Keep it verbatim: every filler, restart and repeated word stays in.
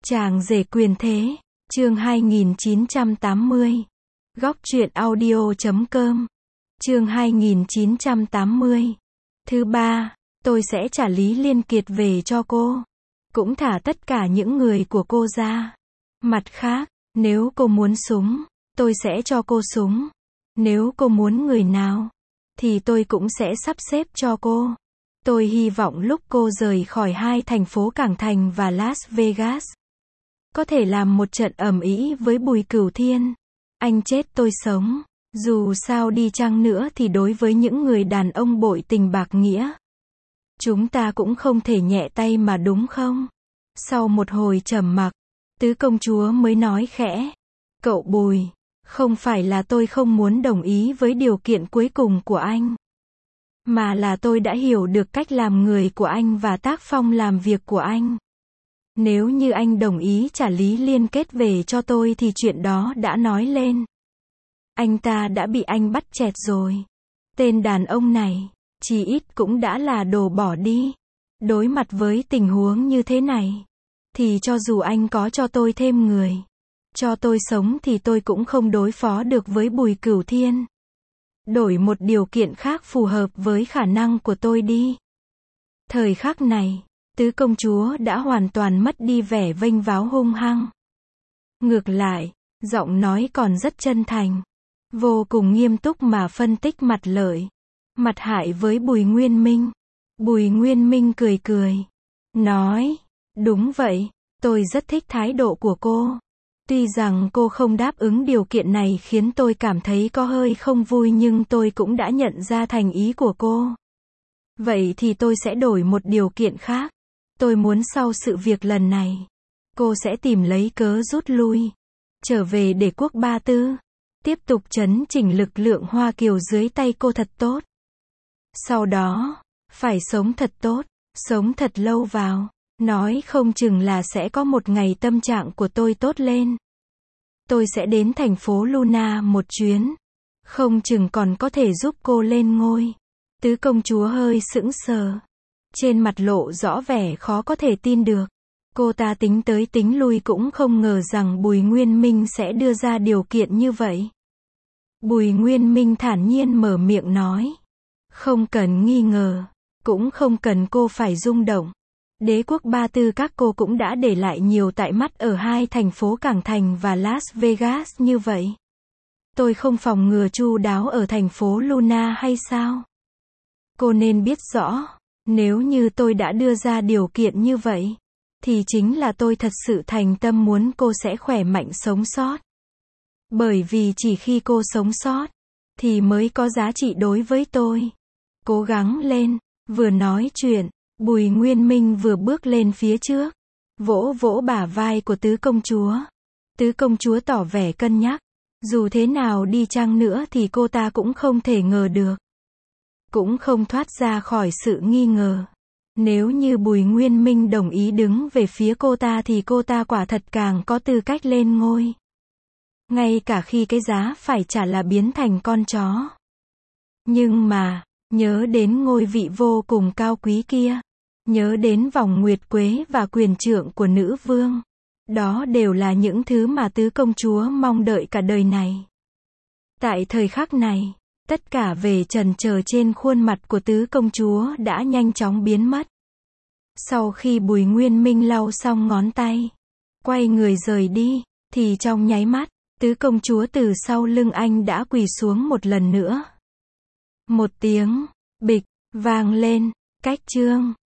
Chàng rể quyền thế, chương hai nghìn chín trăm tám mươi. Góc truyện audio chấm com. Chương hai nghìn chín trăm tám mươi. Thứ ba, tôi sẽ trả Lý Liên Kiệt về cho cô. Cũng thả tất cả những người của cô ra. Mặt khác, nếu cô muốn súng, tôi sẽ cho cô súng. Nếu cô muốn người nào, thì tôi cũng sẽ sắp xếp cho cô. Tôi hy vọng lúc cô rời khỏi hai thành phố Cảng Thành và Las Vegas, có thể làm một trận ầm ĩ với Bùi Cửu Thiên. Anh chết tôi sống. Dù sao đi chăng nữa thì đối với những người đàn ông bội tình bạc nghĩa, chúng ta cũng không thể nhẹ tay mà đúng không? Sau một hồi trầm mặc, tứ công chúa mới nói khẽ. Cậu Bùi, không phải là tôi không muốn đồng ý với điều kiện cuối cùng của anh, mà là tôi đã hiểu được cách làm người của anh và tác phong làm việc của anh. Nếu như anh đồng ý trả Lý Liên Kết về cho tôi thì chuyện đó đã nói lên. Anh ta đã bị anh bắt chẹt rồi. Tên đàn ông này, chí ít cũng đã là đồ bỏ đi. Đối mặt với tình huống như thế này, thì cho dù anh có cho tôi thêm người, cho tôi sống thì tôi cũng không đối phó được với Bùi Cửu Thiên. Đổi một điều kiện khác phù hợp với khả năng của tôi đi. Thời khắc này, tứ công chúa đã hoàn toàn mất đi vẻ vênh váo hung hăng. Ngược lại, giọng nói còn rất chân thành, vô cùng nghiêm túc mà phân tích mặt lợi, mặt hại với Bùi Nguyên Minh. Bùi Nguyên Minh cười cười, nói, đúng vậy, tôi rất thích thái độ của cô. Tuy rằng cô không đáp ứng điều kiện này khiến tôi cảm thấy có hơi không vui, nhưng tôi cũng đã nhận ra thành ý của cô. Vậy thì tôi sẽ đổi một điều kiện khác. Tôi muốn sau sự việc lần này, cô sẽ tìm lấy cớ rút lui, trở về để quốc Ba Tư, tiếp tục chấn chỉnh lực lượng Hoa Kiều dưới tay cô thật tốt. Sau đó, phải sống thật tốt, sống thật lâu vào, nói không chừng là sẽ có một ngày tâm trạng của tôi tốt lên. Tôi sẽ đến thành phố Luna một chuyến, không chừng còn có thể giúp cô lên ngôi. Tứ công chúa hơi sững sờ, trên mặt lộ rõ vẻ khó có thể tin được. Cô ta tính tới tính lui cũng không ngờ rằng Bùi Nguyên Minh sẽ đưa ra điều kiện như vậy. Bùi Nguyên Minh thản nhiên mở miệng nói, không cần nghi ngờ, cũng không cần cô phải rung động. Đế quốc Ba Tư các cô cũng đã để lại nhiều tại mắt ở hai thành phố Cảng Thành và Las Vegas như vậy. Tôi không phòng ngừa chu đáo ở thành phố Luna hay sao? Cô nên biết rõ, nếu như tôi đã đưa ra điều kiện như vậy, thì chính là tôi thật sự thành tâm muốn cô sẽ khỏe mạnh sống sót. Bởi vì chỉ khi cô sống sót, thì mới có giá trị đối với tôi. Cố gắng lên. Vừa nói chuyện, Bùi Nguyên Minh vừa bước lên phía trước, vỗ vỗ bả vai của tứ công chúa. Tứ công chúa tỏ vẻ cân nhắc. Dù thế nào đi chăng nữa thì cô ta cũng không thể ngờ được, cũng không thoát ra khỏi sự nghi ngờ. Nếu như Bùi Nguyên Minh đồng ý đứng về phía cô ta thì cô ta quả thật càng có tư cách lên ngôi. Ngay cả khi cái giá phải trả là biến thành con chó. Nhưng mà, nhớ đến ngôi vị vô cùng cao quý kia, nhớ đến vòng nguyệt quế và quyền trượng của nữ vương, đó đều là những thứ mà tứ công chúa mong đợi cả đời này. Tại thời khắc này, tất cả vẻ chần chờ trên khuôn mặt của tứ công chúa đã nhanh chóng biến mất. Sau khi Bùi Nguyên Minh lau xong ngón tay, quay người rời đi, thì trong nháy mắt, tứ công chúa từ sau lưng anh đã quỳ xuống một lần nữa. Một tiếng bịch vang lên, cách chương